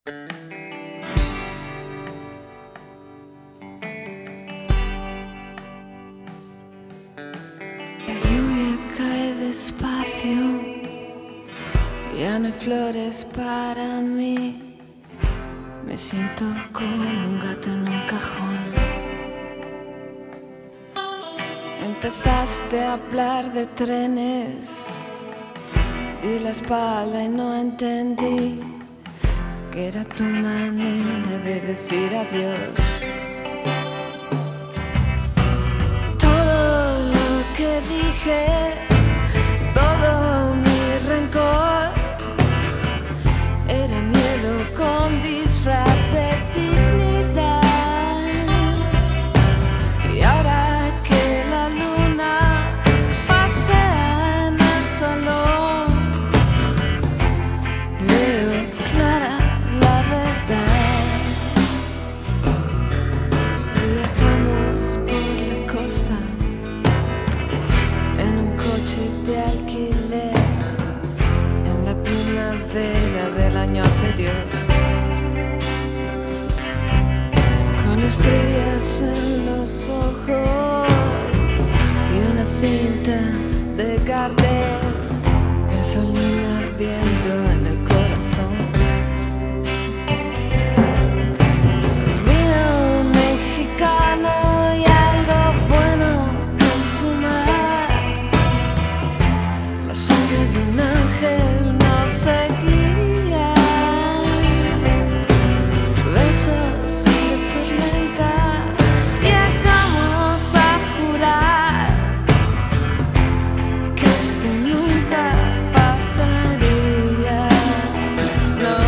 La lluvia cae despacio, ya no hay flores para mí. Me siento como un gato en un cajón. Empezaste a hablar de trenes, di la espalda y no entendí que era tu manera de decir adiós. Todo lo que dije, todo mi rencor, era miedo con disfraz de dignidad. Y ahora que la luna pasea en el salón, veo clara la verdad. Viajamos por la costa en un coche de alquiler en la primavera del año anterior, con estrellas en los ojos y una cinta de Gardel, gasolina ardiendo en el corazón. Vino mexicano y algo bueno que fumar. La sangre de un ángel nos seguía. Besos de tormenta, llegamos a jurar que esto nunca pasaría. No,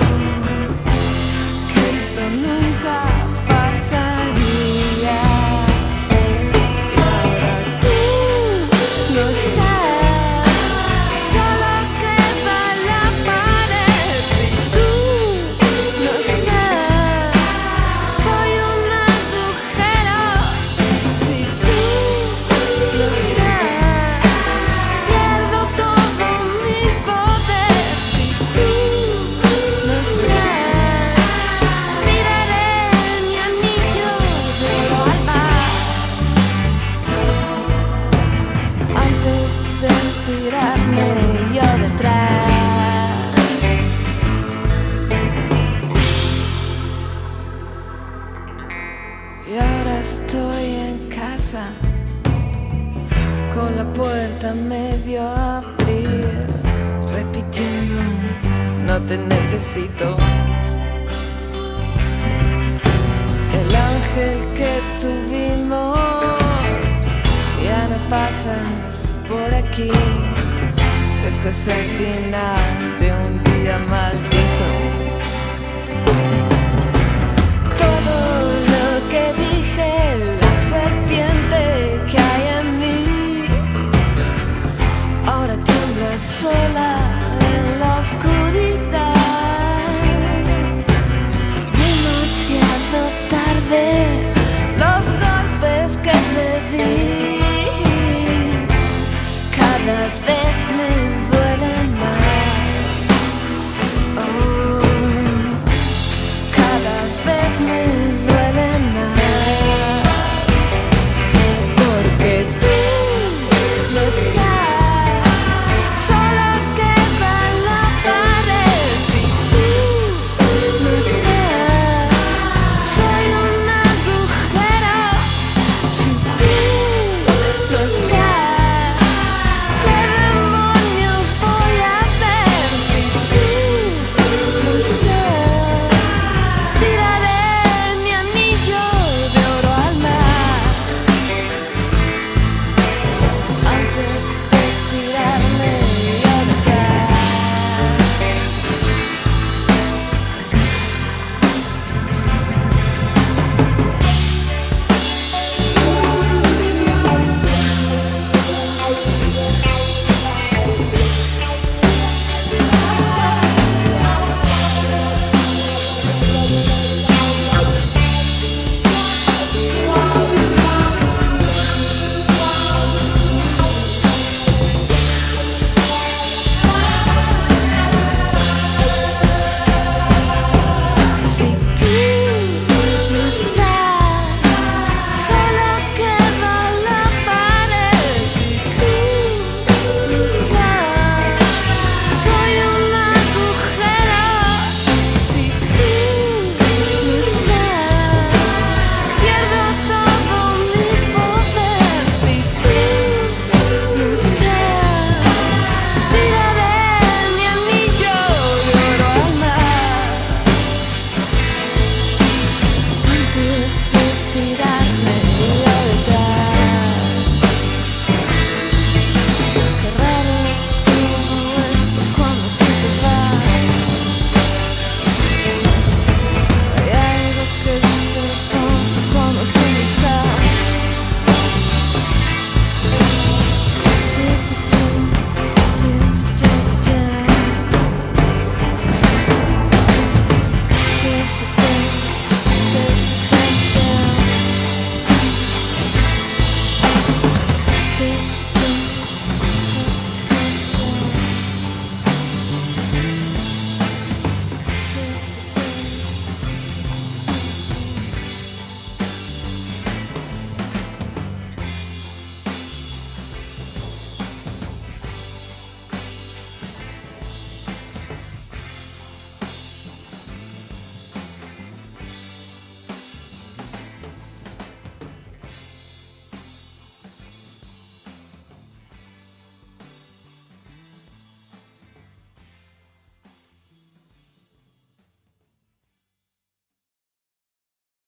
que esto nunca pasaría. Y ahora tú no estás, solo queda la pared. Si tú no estás, soy un agujero. Si tú no estás, pierdo todo mi poder. Si tú no estás, tiraré mi anillo de oro al mar antes de tirarme yo detrás. Y ahora estoy en casa con la puerta medio a abrir, repitiendo, no te necesito. El ángel que tuvimos ya no pasa por aquí. Este es el final de un día maldito.